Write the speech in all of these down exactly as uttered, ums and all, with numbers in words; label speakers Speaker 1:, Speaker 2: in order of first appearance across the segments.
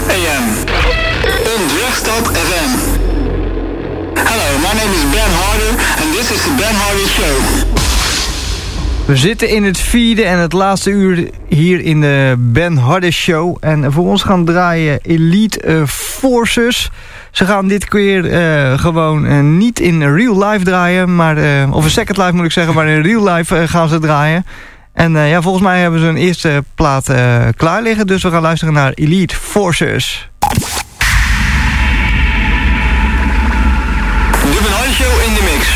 Speaker 1: A M. Undrechtstad F M. Hello, my name is Ben Harder and this is the Ben Harder Show.
Speaker 2: We zitten in het vierde en het laatste uur hier in de Ben Harder Show. En voor ons gaan draaien Elite uh, Forces. Ze gaan dit keer uh, gewoon uh, niet in real life draaien. Maar, uh, of een second life moet ik zeggen, maar in real life uh, gaan ze draaien. En uh, ja, volgens mij hebben ze een eerste plaat uh, klaar liggen. Dus we gaan luisteren naar Elite Forces.
Speaker 1: De Ben Harder Show in de mix.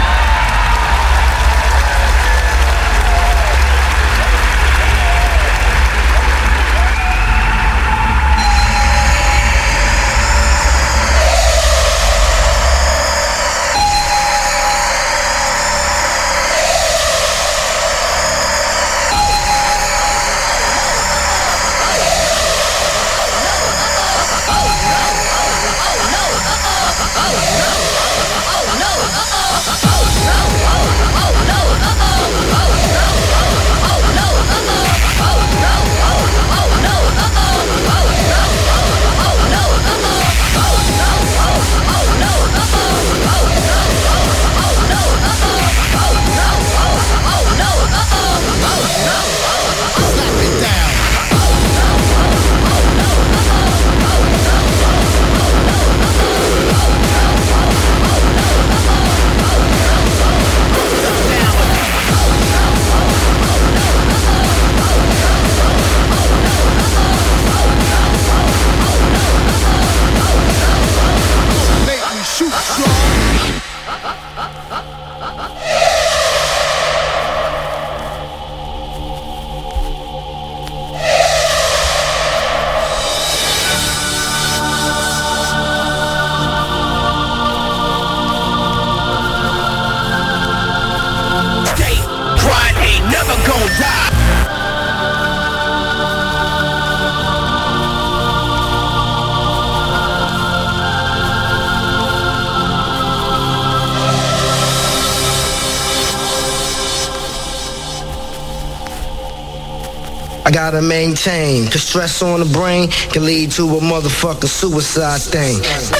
Speaker 3: Gotta maintain, cause stress on the brain can lead to a motherfucking suicide thing.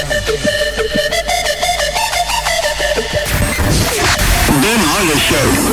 Speaker 1: Ben Harder Show.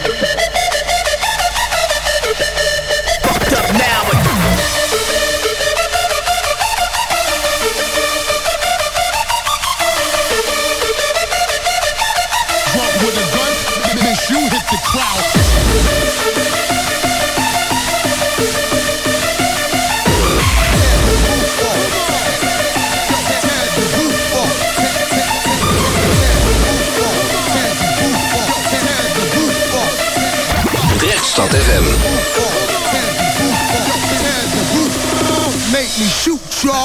Speaker 4: Stad F M.
Speaker 3: Make me shoot, y'all.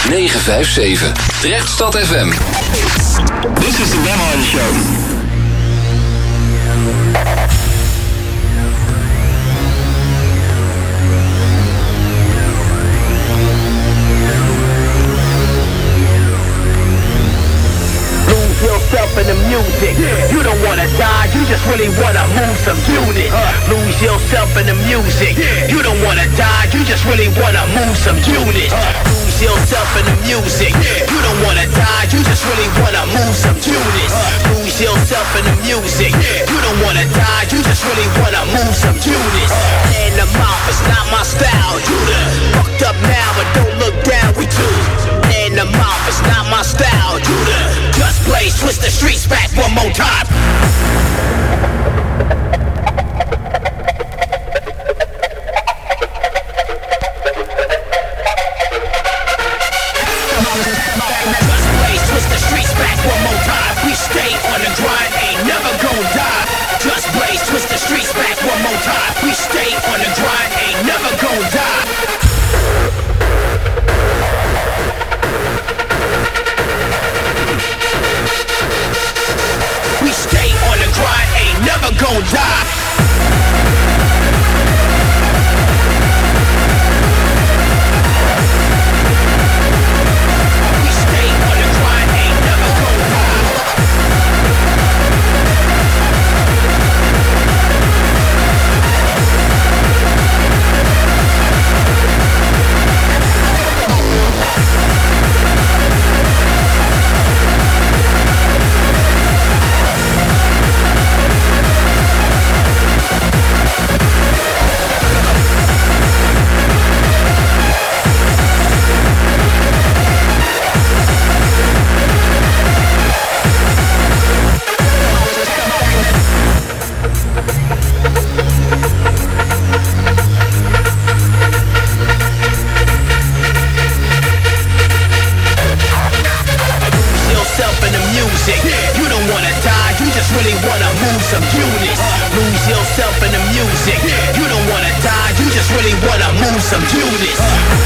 Speaker 4: negen vijf zeven. Drechtstad F M.
Speaker 1: This is the Ben Hardy Show.
Speaker 5: Yourself in the music. You don't wanna die, you just really wanna move some units. Lose yourself in the music. You don't wanna die, you just really wanna move some units. Lose yourself in the music. You don't wanna die, you just really wanna move some units. Lose yourself in the music. You don't wanna die, you just really wanna move some units. In the mouth, it's not my style. You done fucked up now, but don't look down, we too. In the mouth, it's not my style. You done just play, twist the streets back one more time. Just play, twist the streets back one more time. We stay on the grind, ain't never gonna die. Just play, twist the streets back one more time. We stay on the grind, ain't never gonna die. We stay on the grind, ain't never gon' die. We stay on the grind, ain't never gon' die. You don't wanna die, you just really wanna move some units. Lose yourself in the music. You don't wanna die, you just really wanna move some units.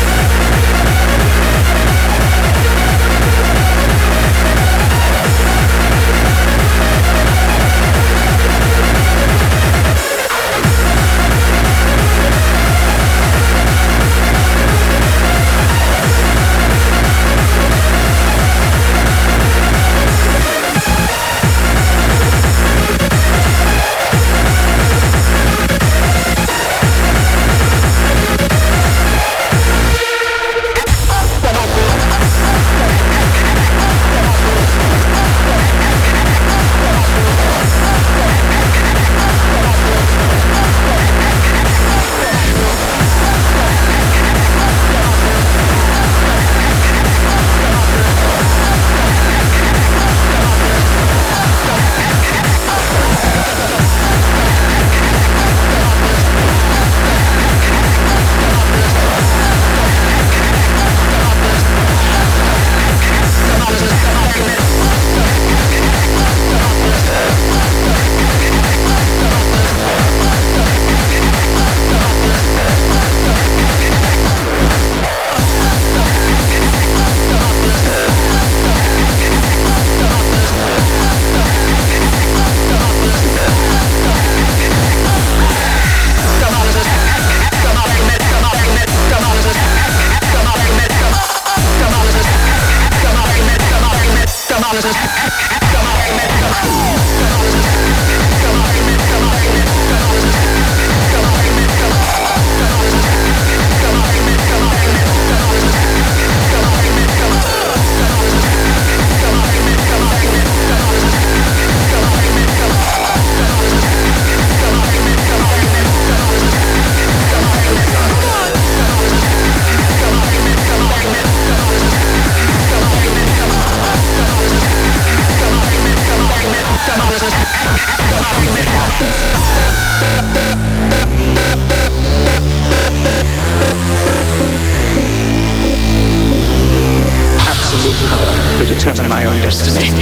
Speaker 6: determine my own destiny.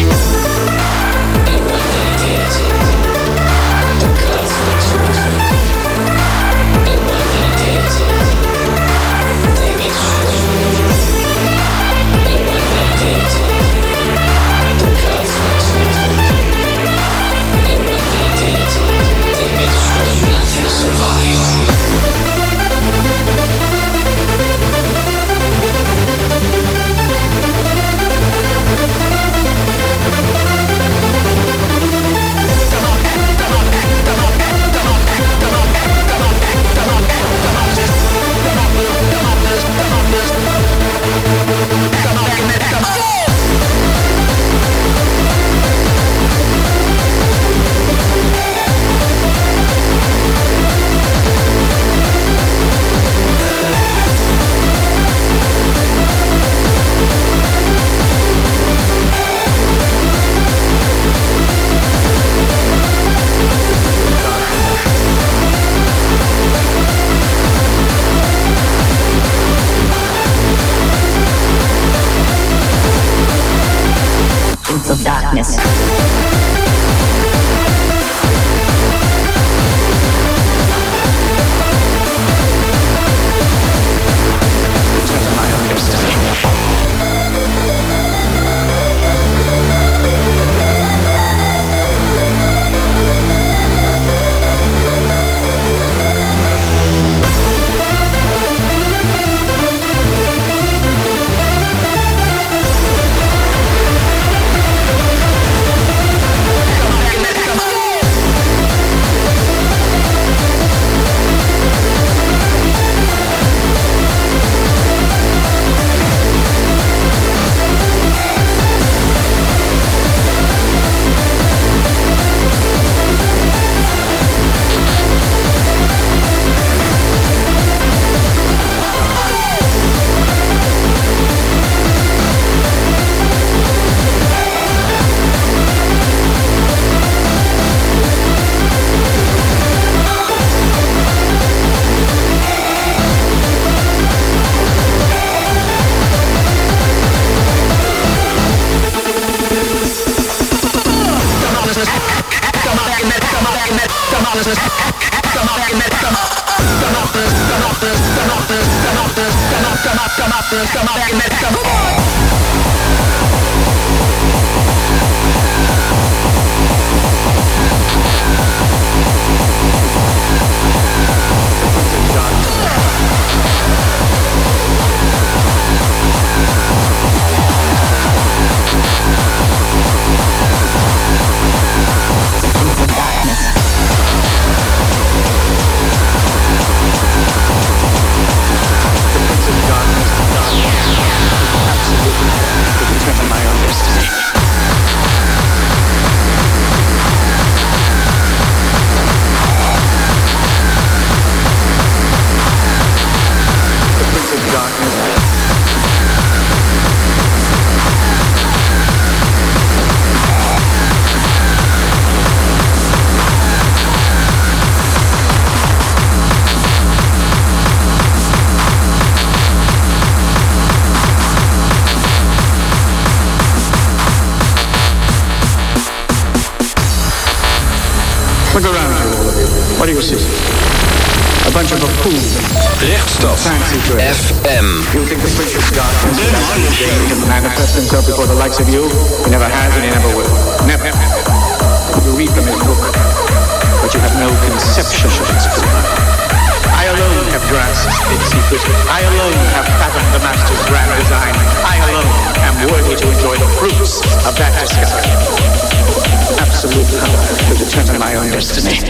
Speaker 6: Look around you, all of you. What do you see? A bunch of fools.
Speaker 4: Rechtstad F M.
Speaker 6: You think the Prince of Darkness can manifest himself before the likes of you? He never has and he never will. Never. You read from his book, but you have no conception of its power. I alone have grasped its secret. I alone have fathomed the master's grand design. I alone am worthy to enjoy the fruits of that discovery. Absolute power to determine my own destiny.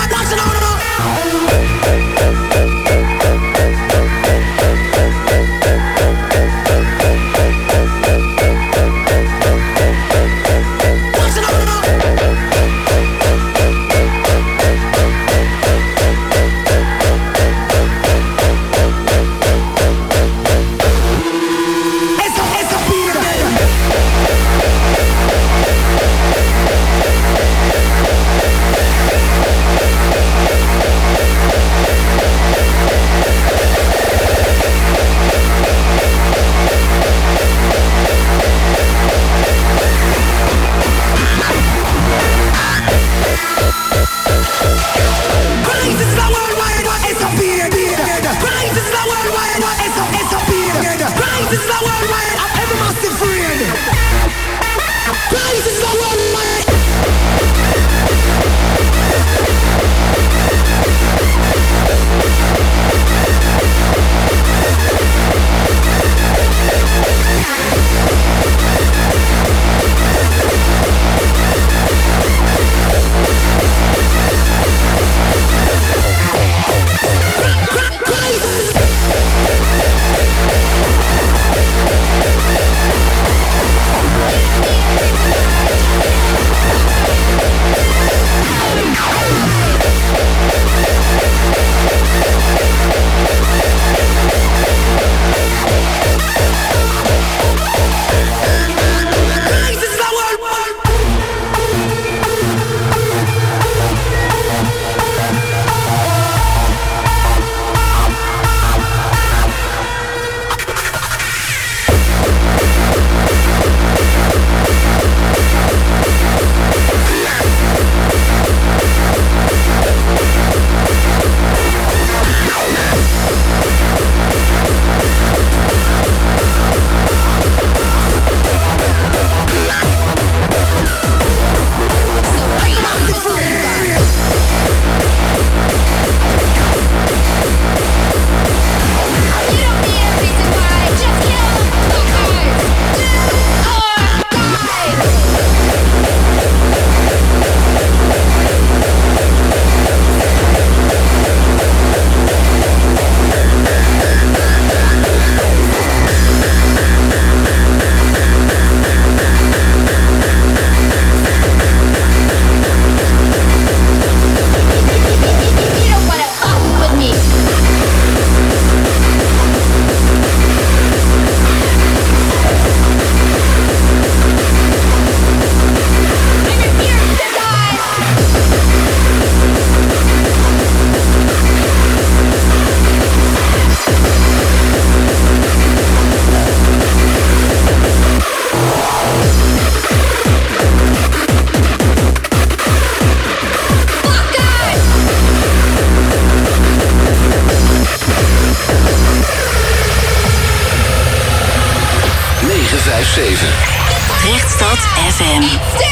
Speaker 4: zeven.
Speaker 7: Rechtstad F M.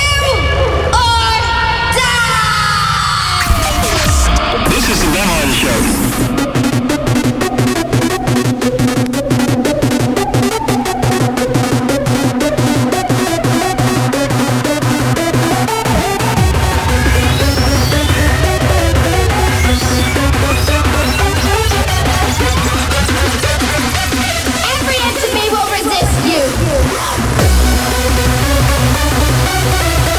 Speaker 1: This is the Ben Hardy Show.
Speaker 8: Every inch of me will resist you.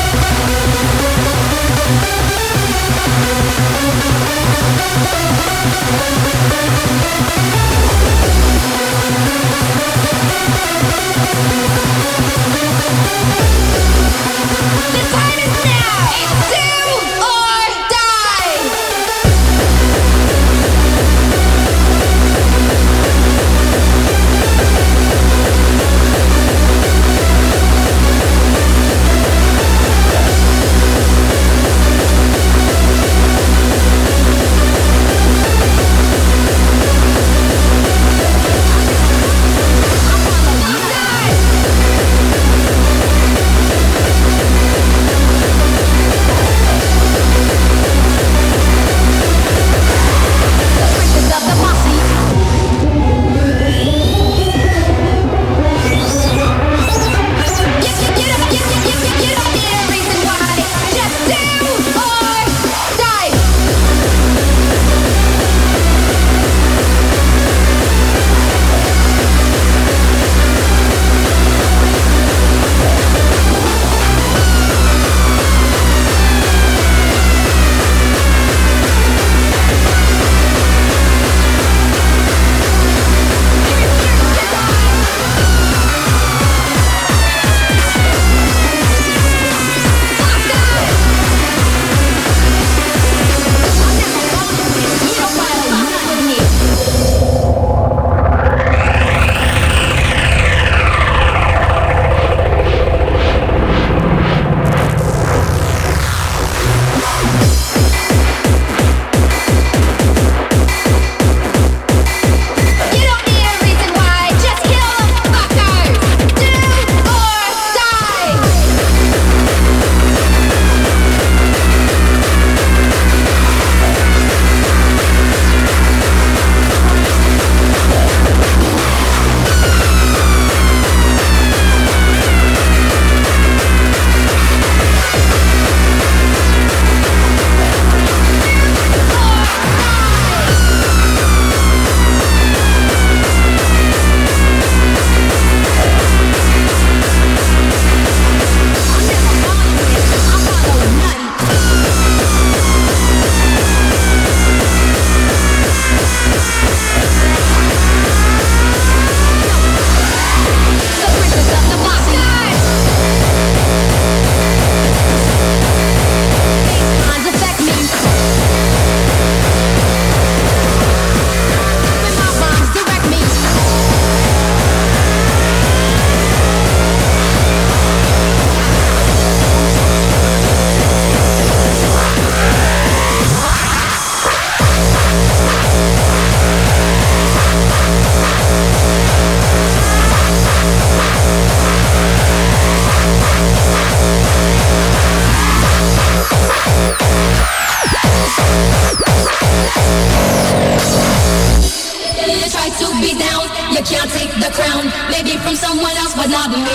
Speaker 8: You try to be down, you can't take the crown. Maybe from someone else, but not me.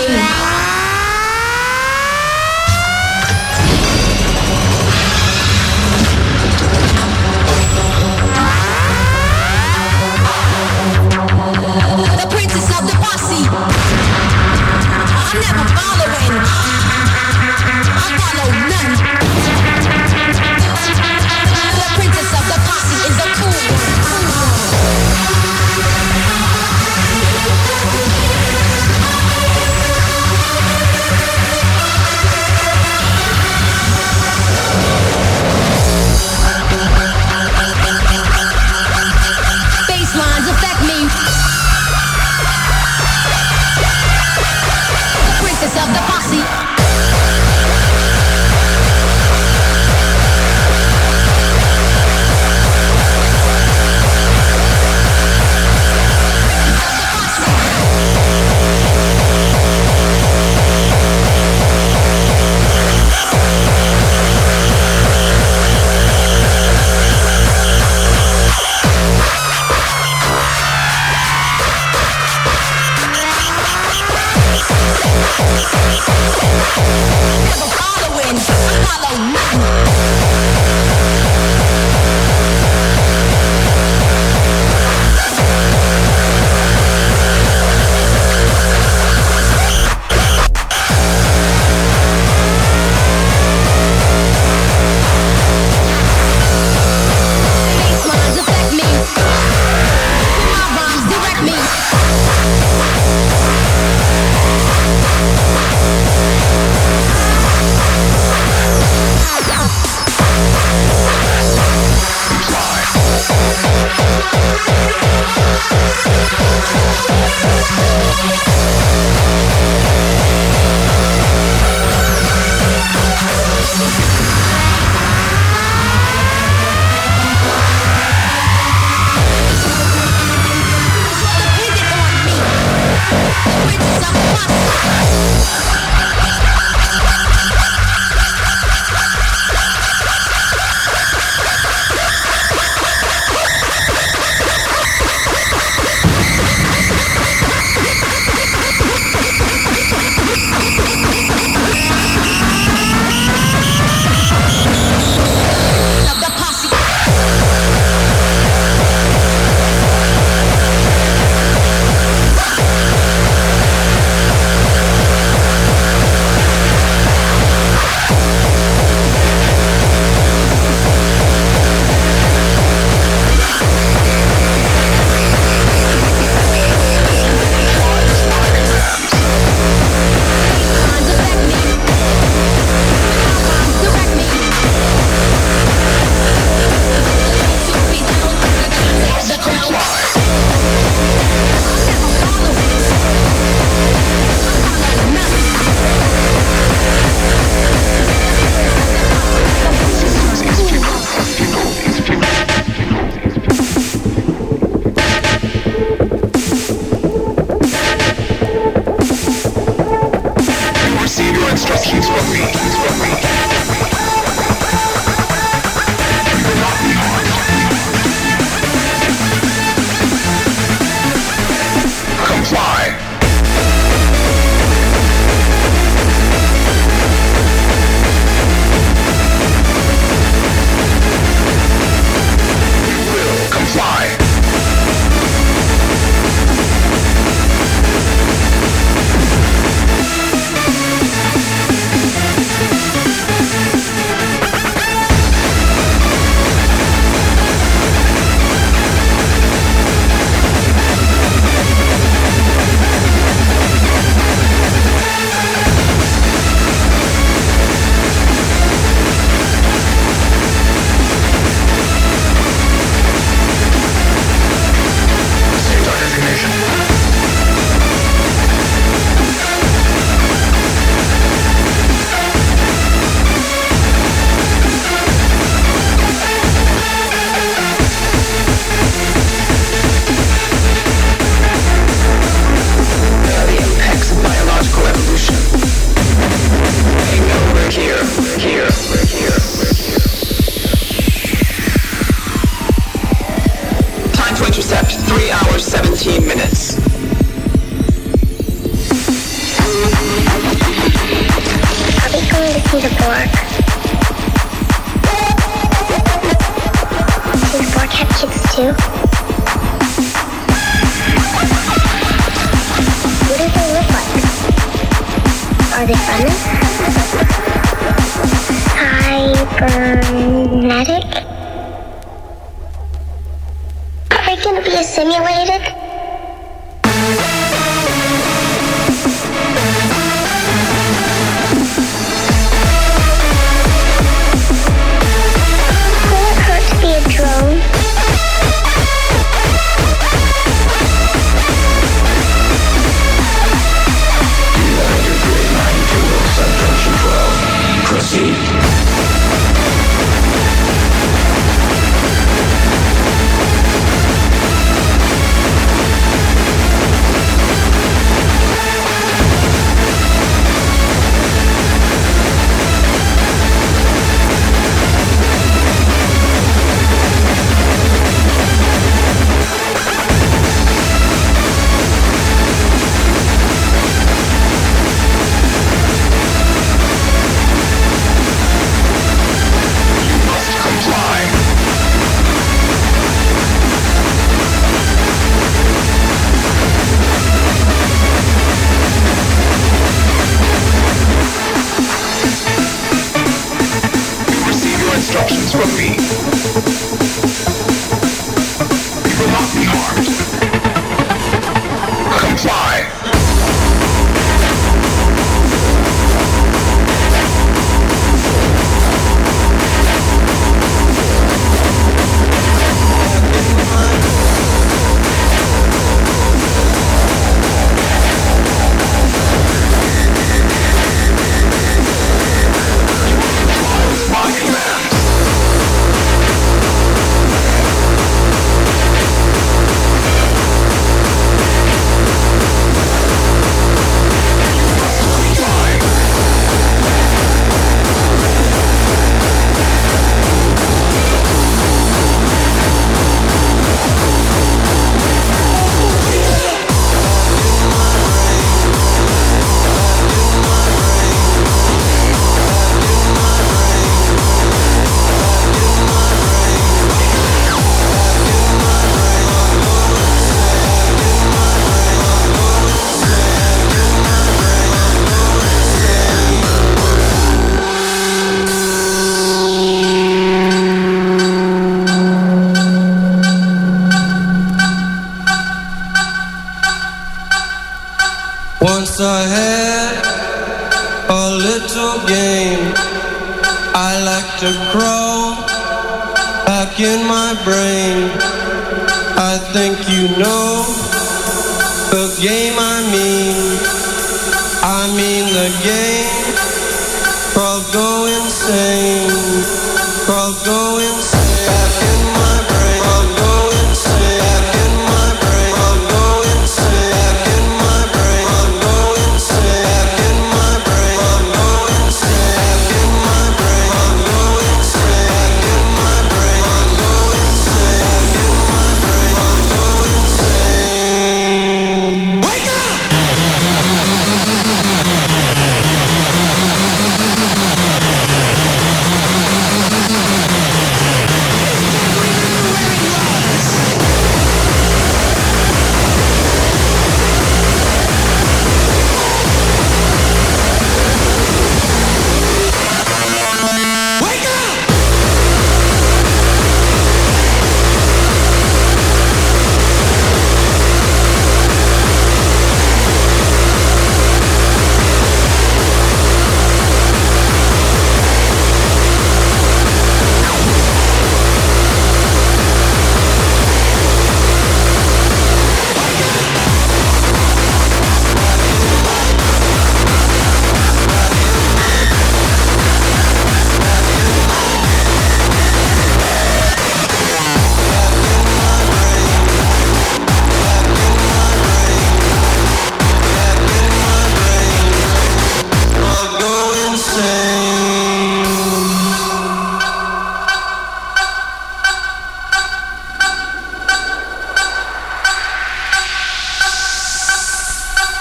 Speaker 8: The princess of the posse. I'm never following. I follow none. The princess of the posse is a cool Baselines affect me. The princess of the posse. Never following, I follow none. Baselines affect me. My rhymes direct me. Dependent on me. Princess of the posse.
Speaker 9: intercept three hours, seventeen minutes.
Speaker 10: Are we going to see the Borg? Do the Borg have kids too? What do they look like? Are they friendly? Cybernetic? Are they gonna be assimilated? Will it hurt to be a drone?
Speaker 5: Proceed. Instructions from me. You will not be harmed. Comply.
Speaker 11: Once I had a little game. I like to crawl back in my brain. I think you know the game I mean. I mean the game called Go Insane. Called Go Insane. Back in my brain. Called Go Insane. Back in my brain. Called Go Insane. Back in my brain. Called Go Insane. Back in my brain. Called Go Insane. Back in my brain. Called Go Insane. Back in my brain. Called Go Insane. Back in my brain. Called Go Insane. Wake up!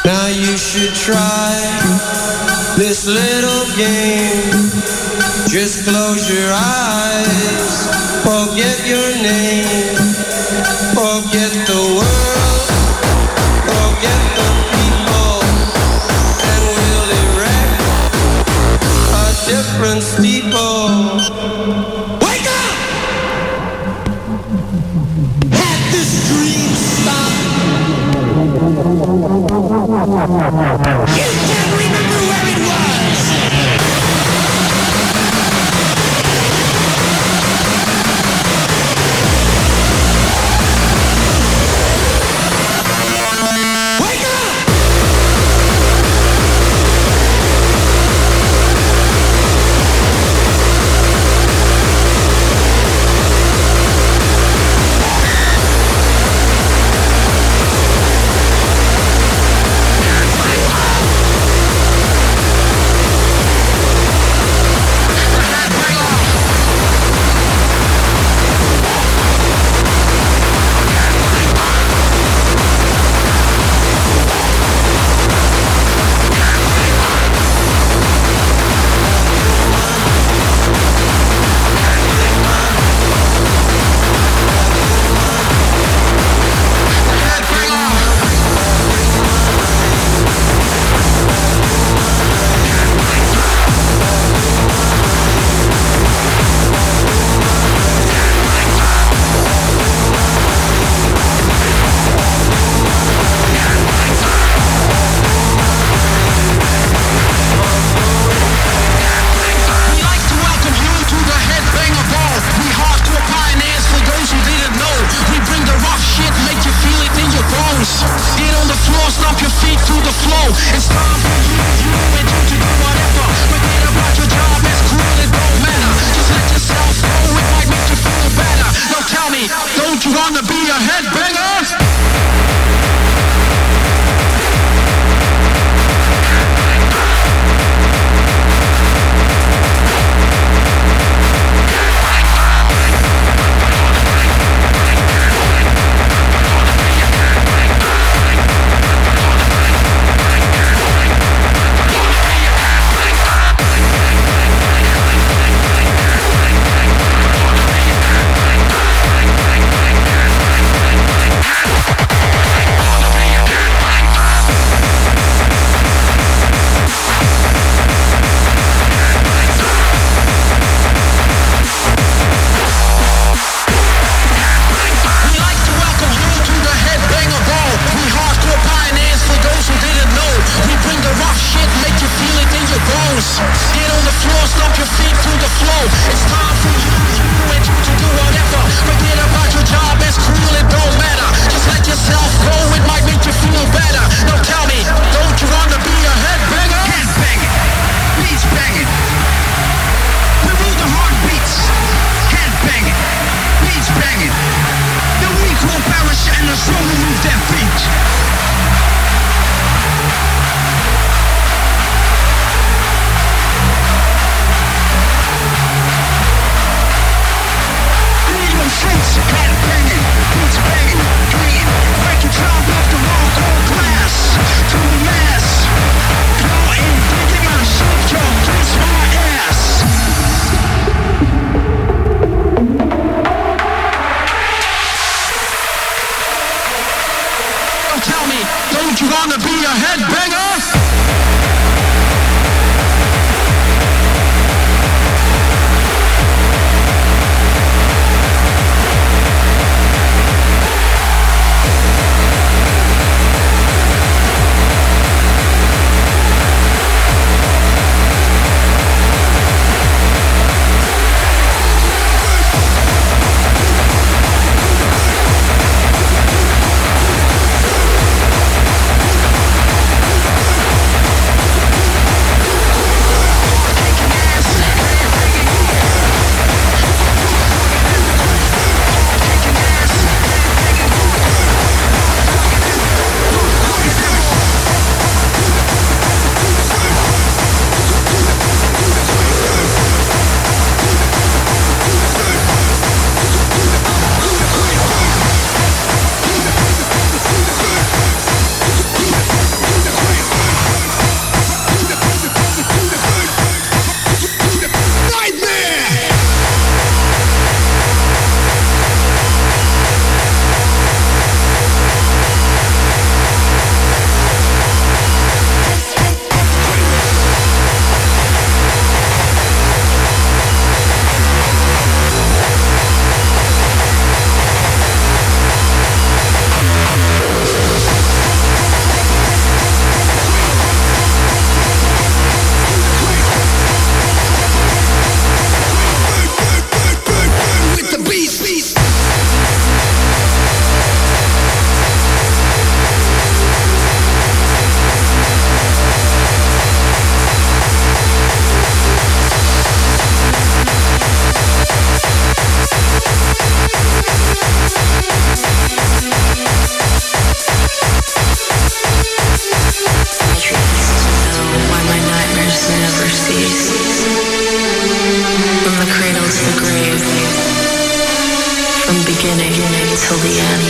Speaker 11: Now you should try this little game. Just close your eyes, forget your name, forget the world, forget the people, and we'll erect a different steeple. Wake up! Had this dream stopped? You can't remember where it was.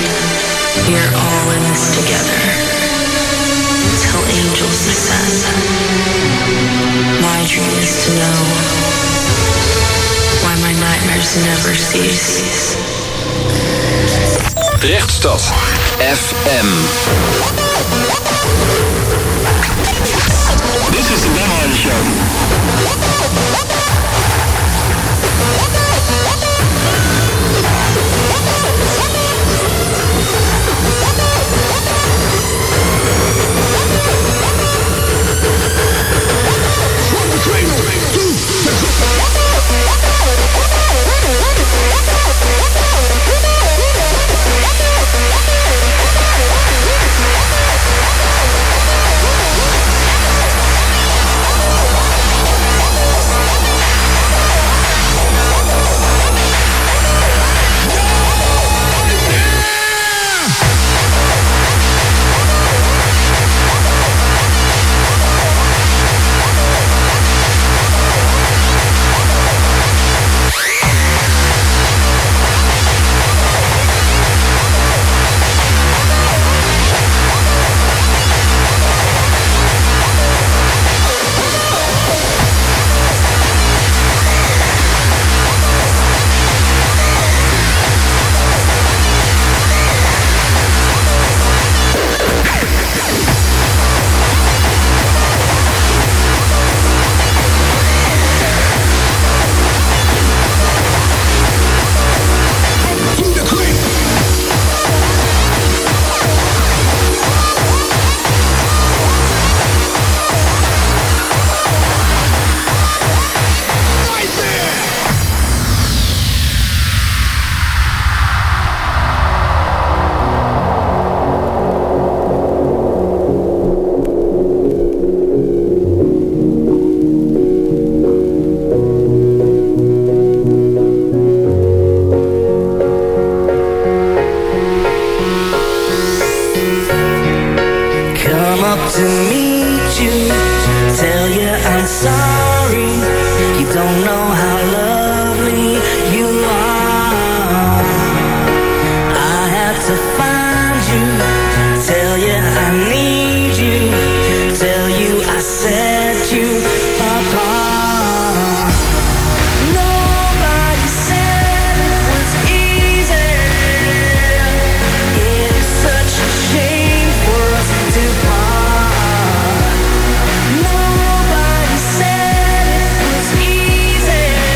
Speaker 12: We are all in this together. Till angels descend. My dream is to know why my nightmares never cease.
Speaker 4: Rechtstad F M.
Speaker 1: This is the Ben Hardy Show.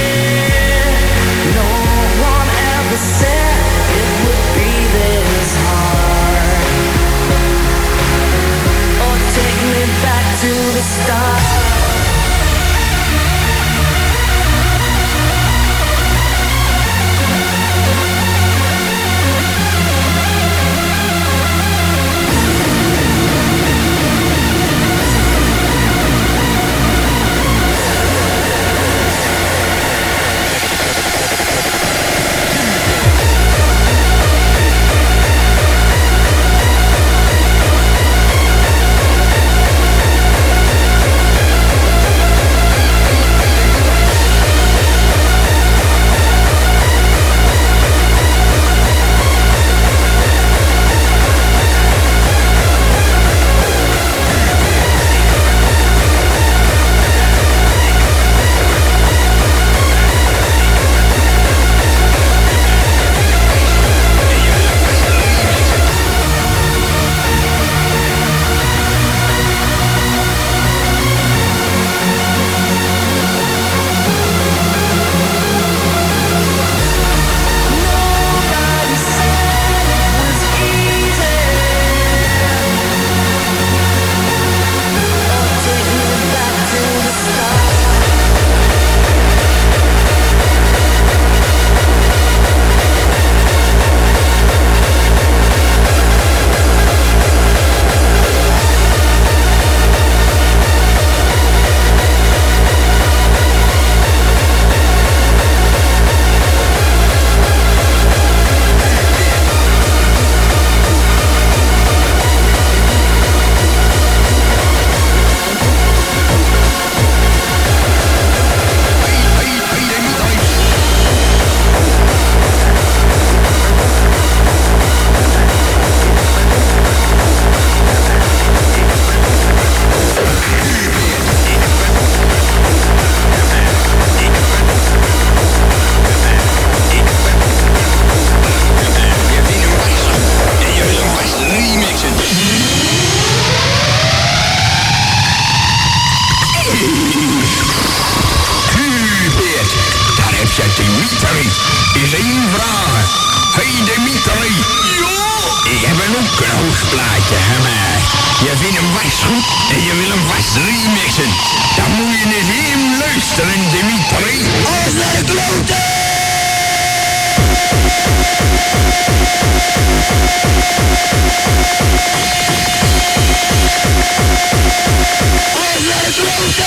Speaker 13: Said it would be this hard. een hoesplaatje, hè, maar je vindt hem vast goed en je wil hem vast remixen. Dan moet je eens even luisteren, Dimitri. Alles naar de kloten! Alles naar de kloten!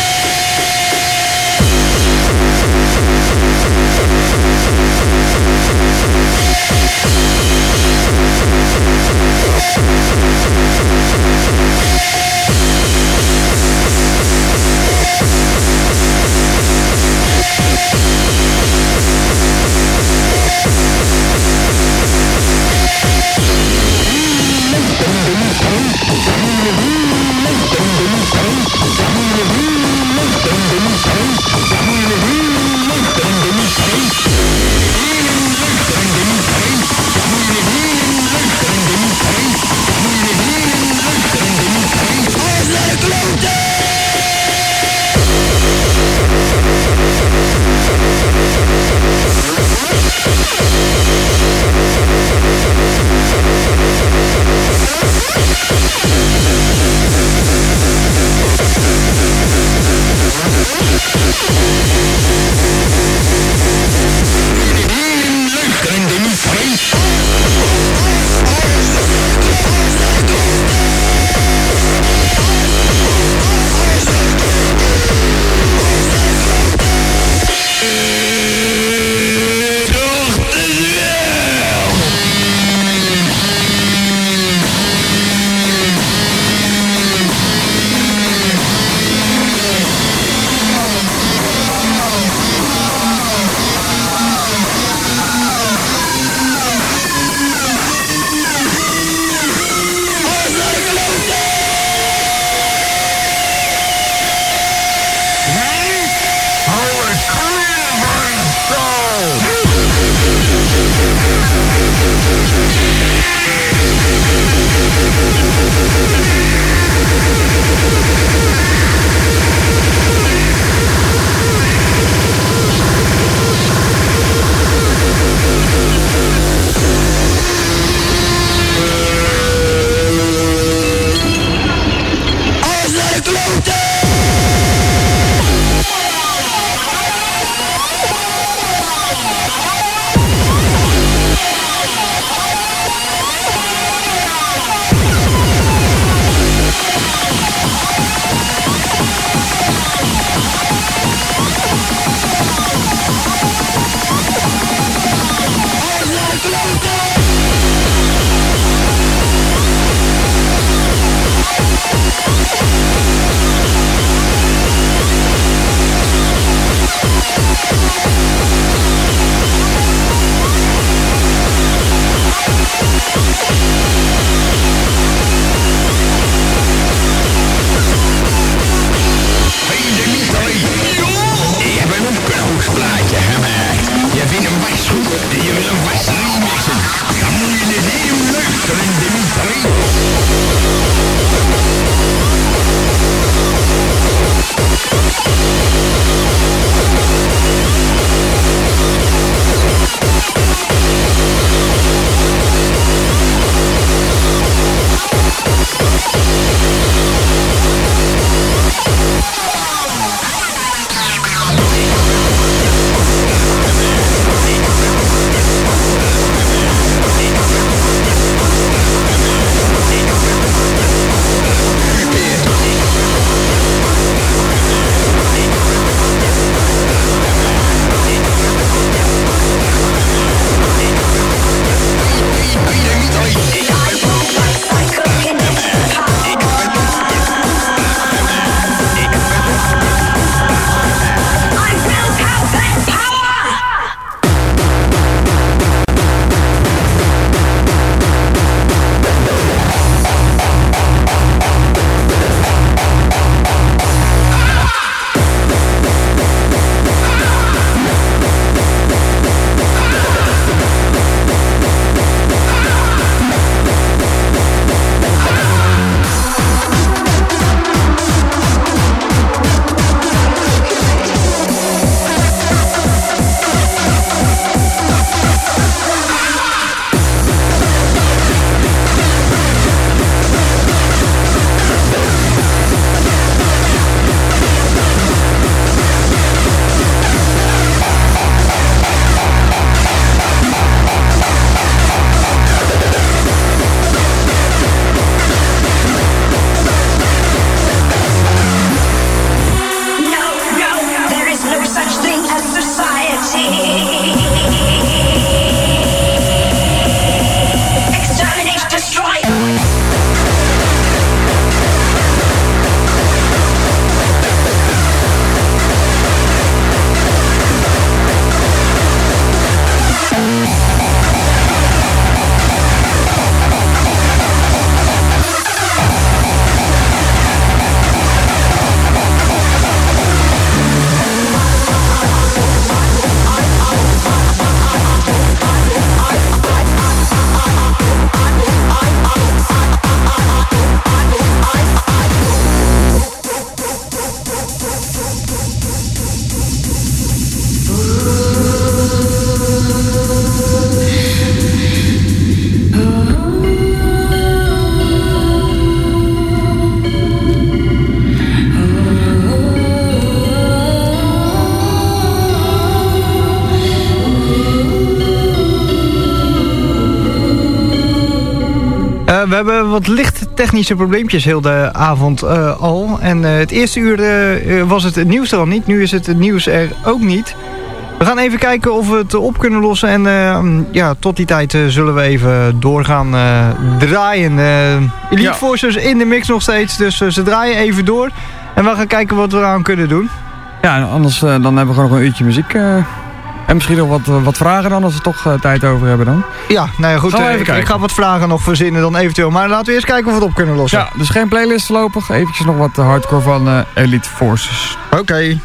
Speaker 2: Ja, we hebben wat licht technische probleempjes heel de avond uh, al. En uh, het eerste uur uh, was het, het nieuws er al niet. Nu is het, het nieuws er ook niet. We gaan even kijken of we het op kunnen lossen. En uh, ja, tot die tijd uh, zullen we even doorgaan uh, draaien. Uh, Elite ja. Forces in de mix nog steeds. Dus uh, ze draaien even door. En we gaan kijken wat we eraan kunnen doen.
Speaker 14: Ja, anders uh, dan hebben we gewoon nog een uurtje muziek. Uh, en misschien nog wat, uh, wat vragen dan, als we toch uh, tijd over hebben dan.
Speaker 2: Ja, nou ja, goed. Uh, ik, ik ga wat vragen nog verzinnen dan eventueel. Maar laten we eerst kijken of we het op kunnen lossen.
Speaker 14: Ja, dus geen playlist voorlopig. Eventjes nog wat hardcore van uh, Elite Forces.
Speaker 2: Oké. Okay.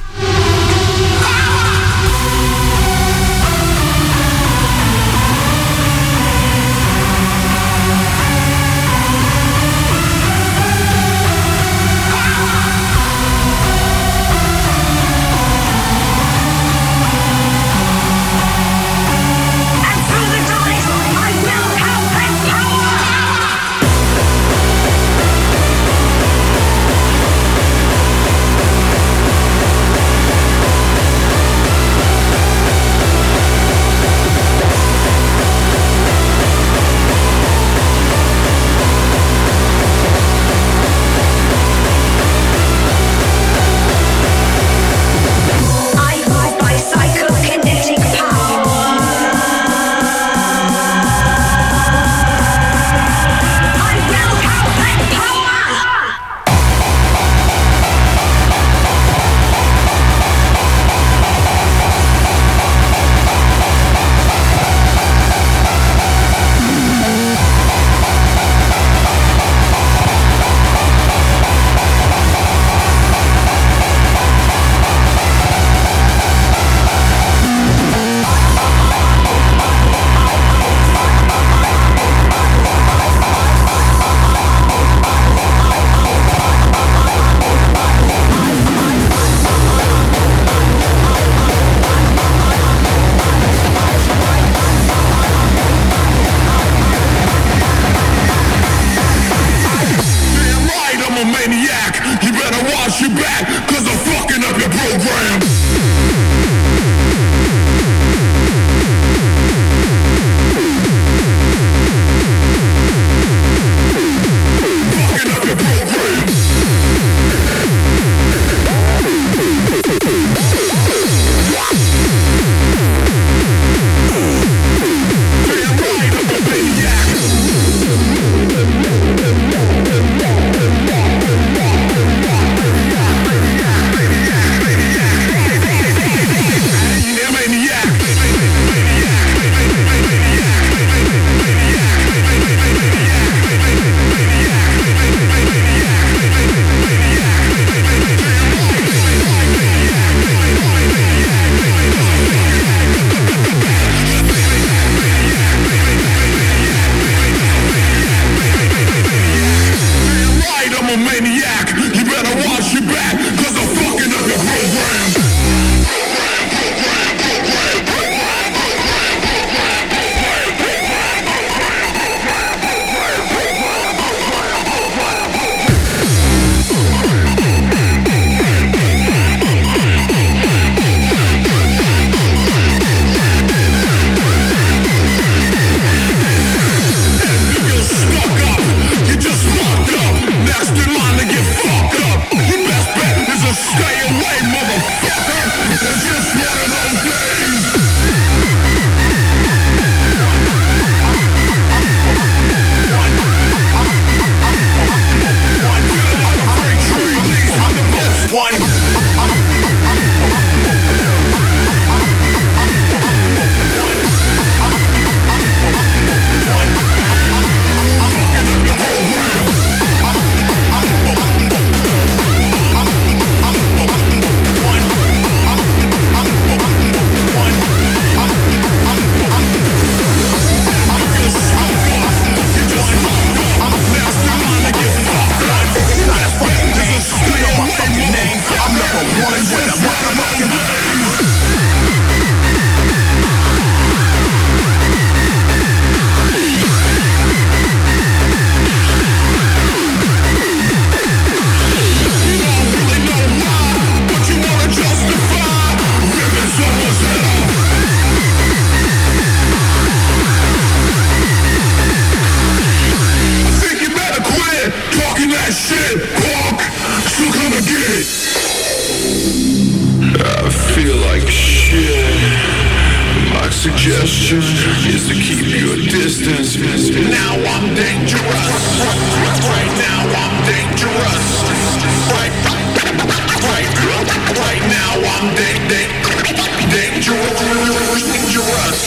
Speaker 15: mission is to keep your distance. Now I'm dangerous. Right now I'm dangerous. Right, right, right now I'm da- da- dangerous. Dangerous.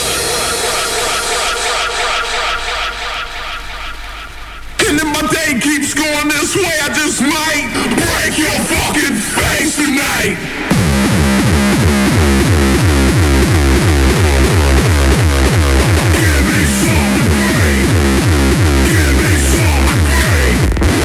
Speaker 15: And if my day keeps going this way, I just might break your fucking face tonight. Give me some pain. Give me some pain.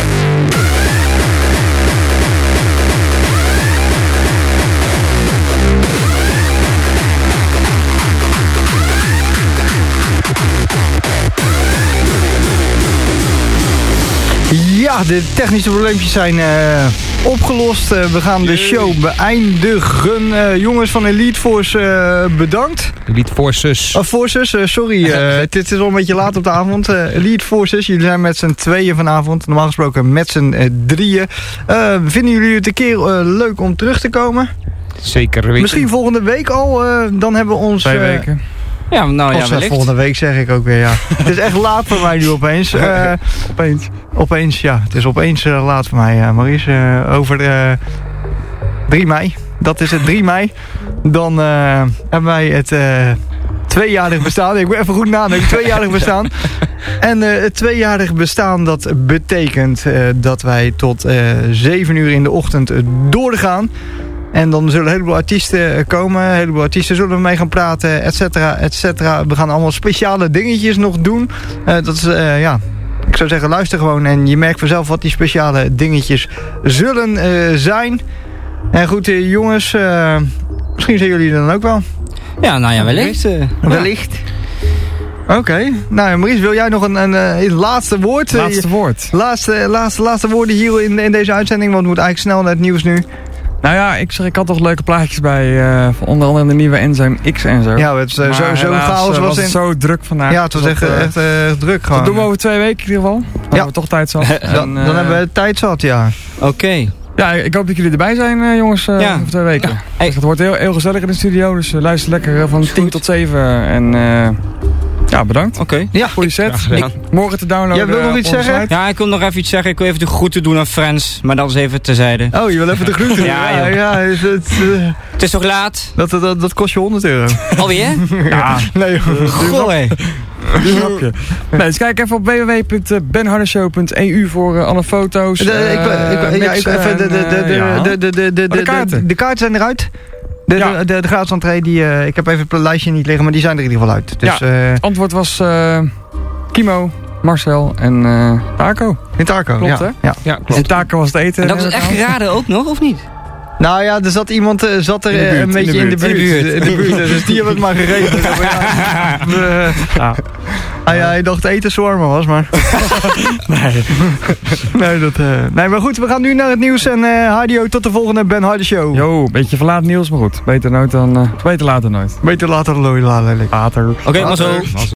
Speaker 2: Ja, de technische probleempjes zijn uh, opgelost. Uh, we gaan de show beëindigen. Uh, jongens van Elite Force, uh, bedankt.
Speaker 16: Elite Forces.
Speaker 2: Uh, Forces, uh, sorry. Uh, het, het is al een beetje laat op de avond. Uh, Elite Forces, jullie zijn met z'n tweeën vanavond. Normaal gesproken met z'n uh, drieën. Uh, vinden jullie het een keer uh, leuk om terug te komen?
Speaker 16: Zeker weten.
Speaker 2: Misschien volgende week al. Uh, dan hebben we ons...
Speaker 14: Twee
Speaker 2: uh,
Speaker 14: weken.
Speaker 16: Ja, nou ja,
Speaker 2: of,
Speaker 16: wellicht.
Speaker 2: Volgende week zeg ik ook weer, ja. Het is echt laat voor mij nu opeens. Uh,
Speaker 14: opeens.
Speaker 2: Opeens, ja. Het is opeens uh, laat voor mij, uh, Maurice. Uh, over uh, drie mei. Dat is het, drie mei. Dan uh, hebben wij het uh, tweejarig bestaan. Ik moet even goed nadenken. Tweejarig bestaan. En uh, het tweejarig bestaan, dat betekent uh, dat wij tot uh, zeven uur in de ochtend uh, doorgaan. En dan zullen een heleboel artiesten komen. Een heleboel artiesten zullen we mee gaan praten, et cetera, et cetera. We gaan allemaal speciale dingetjes nog doen. Uh, dat is, uh, ja... Ik zou zeggen, luister gewoon en je merkt vanzelf wat die speciale dingetjes zullen uh, zijn. En goed, uh, jongens, uh, misschien zijn jullie er dan ook wel.
Speaker 16: Ja, nou ja, wellicht. Uh,
Speaker 2: wellicht. Oké. Okay. Nou, Maurice, wil jij nog een, een, een laatste woord?
Speaker 14: Laatste woord.
Speaker 2: Laatste, laatste, laatste woorden hier in, in deze uitzending, want we moeten eigenlijk snel naar het nieuws nu.
Speaker 14: Nou ja, ik zeg, ik had toch leuke plaatjes bij, uh, onder andere de nieuwe Enzyme X en zo.
Speaker 2: Ja, het, uh, zo, zo chaos was,
Speaker 14: was
Speaker 2: het
Speaker 14: in... zo druk vandaag.
Speaker 2: Ja, het was echt, uh, echt uh, druk gewoon.
Speaker 14: Dat doen we over twee weken in ieder geval. Dan ja. hebben we toch tijd zat.
Speaker 2: En, dan, uh, dan hebben we tijd zat, ja.
Speaker 16: Oké. Okay.
Speaker 14: Ja, ik hoop dat jullie erbij zijn, uh, jongens, uh, ja. over twee weken. Ja. Hey. Het wordt heel, heel gezellig in de studio, dus uh, luister lekker uh, van tien tot zeven. En uh, ja, bedankt.
Speaker 16: Oké. Okay.
Speaker 14: Ja. Voor je set. Ja, ik, morgen te downloaden.
Speaker 2: Jij wil nog iets zeggen?
Speaker 16: Site. Ja, ik wil nog even iets zeggen. Ik wil even de groeten doen aan Friends, maar dat is even terzijde.
Speaker 2: Oh, je wil even de groeten doen?
Speaker 16: ja,
Speaker 2: ja, ja is het, uh,
Speaker 16: het is toch laat?
Speaker 2: Dat, dat, dat kost je honderd euro.
Speaker 16: Alweer?
Speaker 2: ja. Nee,
Speaker 16: goh, hé.
Speaker 14: Snapje. Nee, dus kijk even op w w w punt ben harder show punt e u voor uh, alle foto's. De, uh, ik, ik, ja, ik, even de, de, de, de, ja. de, de, de, de, de, kaarten. de kaarten zijn eruit. De, ja. de, de, de gratis entree, die, uh, ik heb even het lijstje niet liggen, maar die zijn er in ieder geval uit. Dus, ja, uh, het antwoord was uh, Kimo, Marcel en uh, Taco.
Speaker 2: In Taco,
Speaker 14: klopt,
Speaker 2: ja.
Speaker 14: Hè?
Speaker 2: Ja, ja
Speaker 14: klopt. Dus Taco was het eten.
Speaker 16: En dat was echt geraden ook nog, of niet?
Speaker 2: Nou ja, er zat iemand uh, zat er
Speaker 14: buurt,
Speaker 2: een beetje in de buurt. In de buurt,
Speaker 14: in de buurt.
Speaker 2: In de buurt. Dus die hebben het maar geregeld. ja, uh, ja. Ah, ja, hij dacht eten zwarmen was, maar...
Speaker 14: nee.
Speaker 2: nee, dat, uh... nee, maar goed, we gaan nu naar het nieuws. En uh, Hardio, tot de volgende Ben Harder Show.
Speaker 14: Yo, een beetje verlaat nieuws, maar goed. Beter, nooit dan, uh, beter later nooit.
Speaker 2: Beter later dan nooit. Later.
Speaker 14: Later.
Speaker 16: Oké, okay, maar zo.